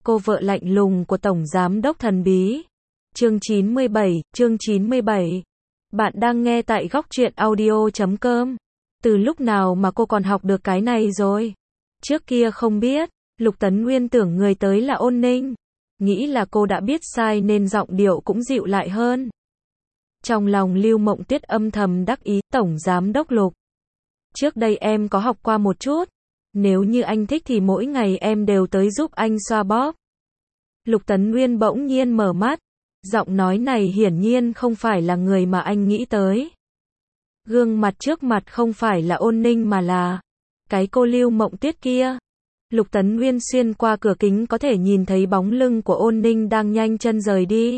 Cô vợ lạnh lùng của Tổng Giám đốc thần bí. Chương 97. Bạn đang nghe tại Góc Truyện Audio.com. Từ lúc nào mà cô còn học được cái này rồi? Trước kia không biết. Lục Tấn Nguyên tưởng người tới là Ôn Ninh. Nghĩ là cô đã biết sai nên giọng điệu cũng dịu lại hơn. Trong lòng Lưu Mộng Tuyết âm thầm đắc ý, Tổng Giám đốc Lục. Trước đây em có học qua một chút. Nếu như anh thích thì mỗi ngày em đều tới giúp anh xoa bóp. Lục Tấn Nguyên bỗng nhiên mở mắt. Giọng nói này hiển nhiên không phải là người mà anh nghĩ tới. Gương mặt trước mặt không phải là Ôn Ninh mà là cái cô Lưu Mộng Tuyết kia. Lục Tấn Nguyên xuyên qua cửa kính có thể nhìn thấy bóng lưng của Ôn Ninh đang nhanh chân rời đi.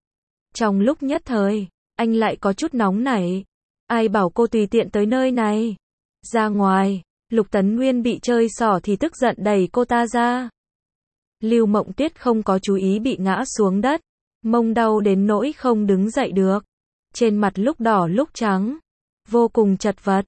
Trong lúc nhất thời, anh lại có chút nóng nảy. Ai bảo cô tùy tiện tới nơi này? Ra ngoài. Lục Tấn Nguyên bị chơi xỏ thì tức giận đẩy cô ta ra. Lưu Mộng Tuyết không có chú ý bị ngã xuống đất. Mông đau đến nỗi không đứng dậy được. Trên mặt lúc đỏ lúc trắng. Vô cùng chật vật.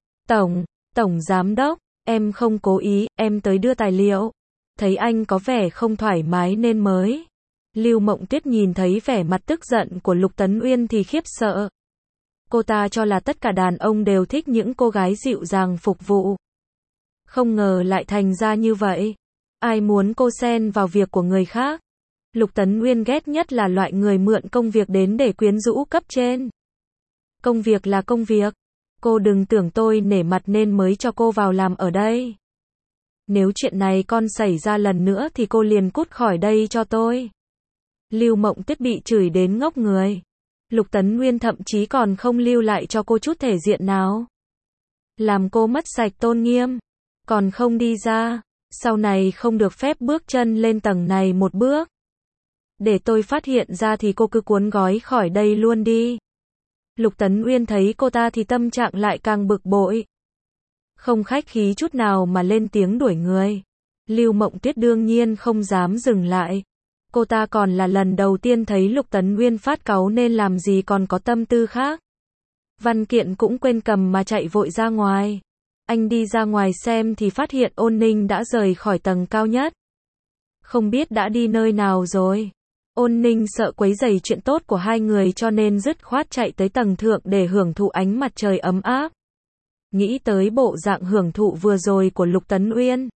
Tổng Giám đốc, em không cố ý, em tới đưa tài liệu. Thấy anh có vẻ không thoải mái nên mới. Lưu Mộng Tuyết nhìn thấy vẻ mặt tức giận của Lục Tấn Uyên thì khiếp sợ. Cô ta cho là tất cả đàn ông đều thích những cô gái dịu dàng phục vụ. Không ngờ lại thành ra như vậy. Ai muốn cô xen vào việc của người khác? Lục Tấn Nguyên ghét nhất là loại người mượn công việc đến để quyến rũ cấp trên. Công việc là công việc. Cô đừng tưởng tôi nể mặt nên mới cho cô vào làm ở đây. Nếu chuyện này còn xảy ra lần nữa thì cô liền cút khỏi đây cho tôi. Lưu Mộng Tuyết bị chửi đến ngốc người. Lục Tấn Nguyên thậm chí còn không lưu lại cho cô chút thể diện nào. Làm cô mất sạch tôn nghiêm. Còn không đi ra. Sau này không được phép bước chân lên tầng này một bước. Để tôi phát hiện ra thì cô cứ cuốn gói khỏi đây luôn đi. Lục Tấn Uyên thấy cô ta thì tâm trạng lại càng bực bội. Không khách khí chút nào mà lên tiếng đuổi người. Lưu Mộng Tuyết đương nhiên không dám dừng lại. Cô ta còn là lần đầu tiên thấy Lục Tấn Uyên phát cáu nên làm gì còn có tâm tư khác. Văn kiện cũng quên cầm mà chạy vội ra ngoài. Anh đi ra ngoài xem thì phát hiện Ôn Ninh đã rời khỏi tầng cao nhất. Không biết đã đi nơi nào rồi. Ôn Ninh sợ quấy rầy chuyện tốt của hai người cho nên dứt khoát chạy tới tầng thượng để hưởng thụ ánh mặt trời ấm áp. Nghĩ tới bộ dạng hưởng thụ vừa rồi của Lục Tấn Uyên.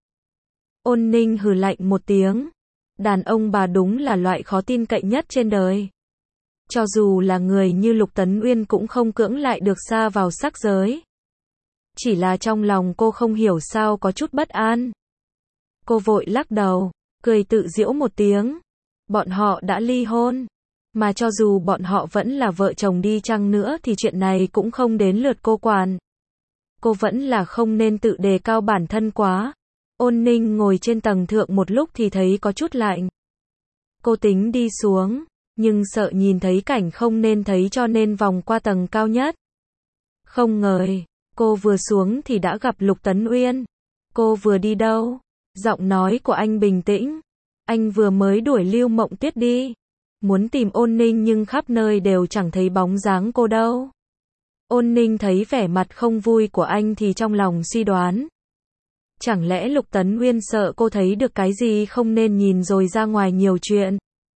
Ôn Ninh hừ lạnh một tiếng. Đàn ông bà đúng là loại khó tin cậy nhất trên đời. Cho dù là người như Lục Tấn Uyên cũng không cưỡng lại được sa vào sắc giới. Chỉ là trong lòng cô không hiểu sao có chút bất an. Cô vội lắc đầu, cười tự giễu một tiếng. Bọn họ đã ly hôn. Mà cho dù bọn họ vẫn là vợ chồng đi chăng nữa thì chuyện này cũng không đến lượt cô quản. Cô vẫn là không nên tự đề cao bản thân quá. Ôn Ninh ngồi trên tầng thượng một lúc thì thấy có chút lạnh. Cô tính đi xuống, nhưng sợ nhìn thấy cảnh không nên thấy cho nên vòng qua tầng cao nhất. Không ngờ, cô vừa xuống thì đã gặp Lục Tấn Uyên. Cô vừa đi đâu? Giọng nói của anh bình tĩnh. Anh vừa mới đuổi Lưu Mộng Tuyết đi. Muốn tìm Ôn Ninh nhưng khắp nơi đều chẳng thấy bóng dáng cô đâu. Ôn Ninh thấy vẻ mặt không vui của anh thì trong lòng suy đoán. Chẳng lẽ Lục Tấn Uyên sợ cô thấy được cái gì không nên nhìn rồi ra ngoài nhiều chuyện.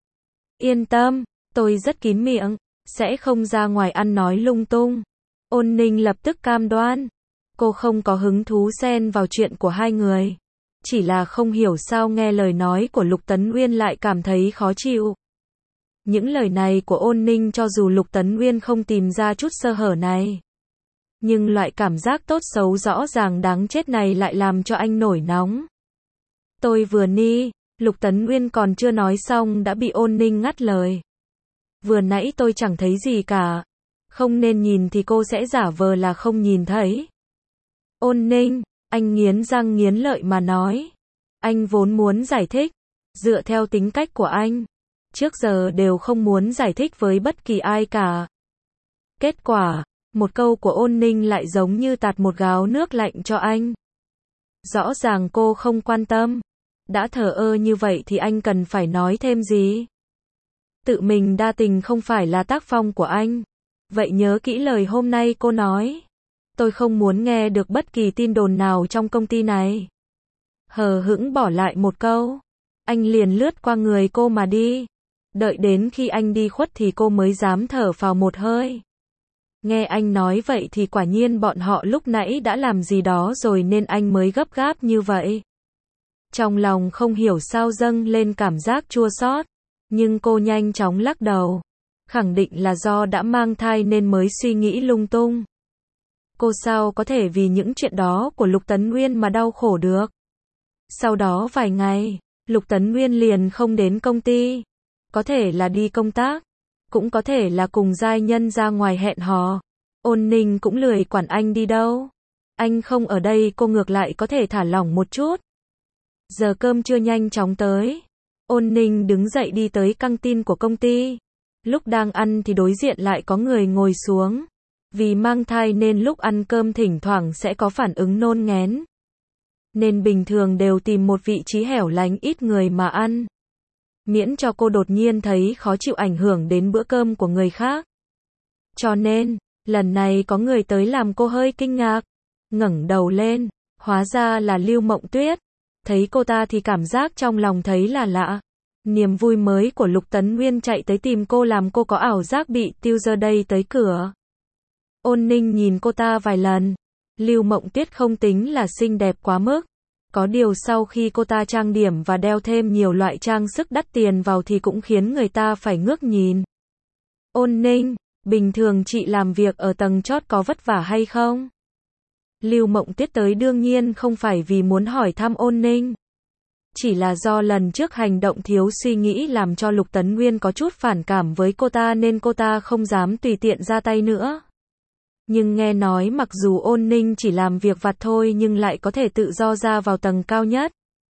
Yên tâm, tôi rất kín miệng, sẽ không ra ngoài ăn nói lung tung. Ôn Ninh lập tức cam đoan. Cô không có hứng thú xen vào chuyện của hai người. Chỉ là không hiểu sao nghe lời nói của Lục Tấn Uyên lại cảm thấy khó chịu. Những lời này của Ôn Ninh cho dù Lục Tấn Uyên không tìm ra chút sơ hở này. Nhưng loại cảm giác tốt xấu rõ ràng đáng chết này lại làm cho anh nổi nóng. Tôi vừa ni, Lục Tấn Uyên còn chưa nói xong đã bị Ôn Ninh ngắt lời. Vừa nãy tôi chẳng thấy gì cả. Không nên nhìn thì cô sẽ giả vờ là không nhìn thấy. Ôn Ninh, anh nghiến răng nghiến lợi mà nói. Anh vốn muốn giải thích. Dựa theo tính cách của anh. Trước giờ đều không muốn giải thích với bất kỳ ai cả. Kết quả, một câu của Ôn Ninh lại giống như tạt một gáo nước lạnh cho anh. Rõ ràng cô không quan tâm. Đã thờ ơ như vậy thì anh cần phải nói thêm gì? Tự mình đa tình không phải là tác phong của anh. Vậy nhớ kỹ lời hôm nay cô nói. Tôi không muốn nghe được bất kỳ tin đồn nào trong công ty này. Hờ hững bỏ lại một câu. Anh liền lướt qua người cô mà đi. Đợi đến khi anh đi khuất thì cô mới dám thở phào một hơi. Nghe anh nói vậy thì quả nhiên bọn họ lúc nãy đã làm gì đó rồi nên anh mới gấp gáp như vậy. Trong lòng không hiểu sao dâng lên cảm giác chua xót, nhưng cô nhanh chóng lắc đầu. Khẳng định là do đã mang thai nên mới suy nghĩ lung tung. Cô sao có thể vì những chuyện đó của Lục Tấn Nguyên mà đau khổ được. Sau đó vài ngày, Lục Tấn Nguyên liền không đến công ty. Có thể là đi công tác, cũng có thể là cùng giai nhân ra ngoài hẹn hò. Ôn Ninh cũng lười quản anh đi đâu. Anh không ở đây cô ngược lại có thể thả lỏng một chút. Giờ cơm trưa nhanh chóng tới. Ôn Ninh đứng dậy đi tới căng tin của công ty. Lúc đang ăn thì đối diện lại có người ngồi xuống. Vì mang thai nên lúc ăn cơm thỉnh thoảng sẽ có phản ứng nôn nghén. Nên bình thường đều tìm một vị trí hẻo lánh ít người mà ăn. Miễn cho cô đột nhiên thấy khó chịu ảnh hưởng đến bữa cơm của người khác. Cho nên, lần này có người tới làm cô hơi kinh ngạc. Ngẩng đầu lên, hóa ra là Lưu Mộng Tuyết. Thấy cô ta thì cảm giác trong lòng thấy là lạ. Niềm vui mới của Lục Tấn Nguyên chạy tới tìm cô làm cô có ảo giác bị tiêu giờ đây tới cửa. Ôn Ninh nhìn cô ta vài lần. Lưu Mộng Tuyết không tính là xinh đẹp quá mức. Có điều sau khi cô ta trang điểm và đeo thêm nhiều loại trang sức đắt tiền vào thì cũng khiến người ta phải ngước nhìn. Ôn Ninh, bình thường chị làm việc ở tầng chót có vất vả hay không? Lưu Mộng Tuyết tới đương nhiên không phải vì muốn hỏi thăm Ôn Ninh. Chỉ là do lần trước hành động thiếu suy nghĩ làm cho Lục Tấn Nguyên có chút phản cảm với cô ta nên cô ta không dám tùy tiện ra tay nữa. Nhưng nghe nói mặc dù Ôn Ninh chỉ làm việc vặt thôi nhưng lại có thể tự do ra vào tầng cao nhất.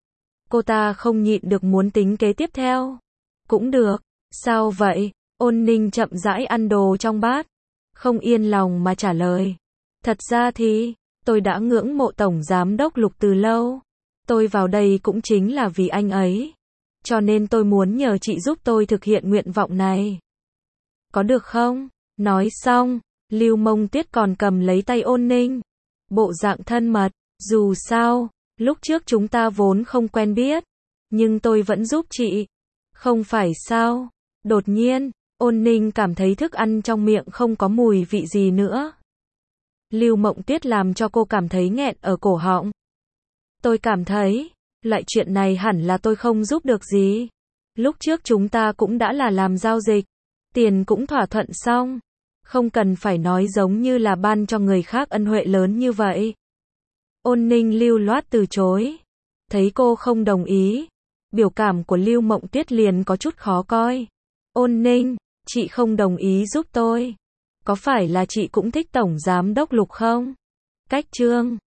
Cô ta không nhịn được muốn tính kế tiếp theo. Cũng được, sao vậy? Ôn Ninh chậm rãi ăn đồ trong bát. Không yên lòng mà trả lời. Thật ra thì, tôi đã ngưỡng mộ Tổng Giám đốc Lục từ lâu. Tôi vào đây cũng chính là vì anh ấy. Cho nên tôi muốn nhờ chị giúp tôi thực hiện nguyện vọng này. Có được không? Nói xong, Lưu Mộng Tuyết còn cầm lấy tay Ôn Ninh. Bộ dạng thân mật, dù sao, lúc trước chúng ta vốn không quen biết. Nhưng tôi vẫn giúp chị. Không phải sao? Đột nhiên, Ôn Ninh cảm thấy thức ăn trong miệng không có mùi vị gì nữa. Lưu Mộng Tuyết làm cho cô cảm thấy nghẹn ở cổ họng. Tôi cảm thấy, loại chuyện này hẳn là tôi không giúp được gì. Lúc trước chúng ta cũng đã là làm giao dịch. Tiền cũng thỏa thuận xong. Không cần phải nói giống như là ban cho người khác ân huệ lớn như vậy. Ôn Ninh lưu loát từ chối. Thấy cô không đồng ý. Biểu cảm của Lưu Mộng Tuyết liền có chút khó coi. Ôn Ninh, chị không đồng ý giúp tôi. Có phải là chị cũng thích Tổng Giám đốc Lục không? Cách chương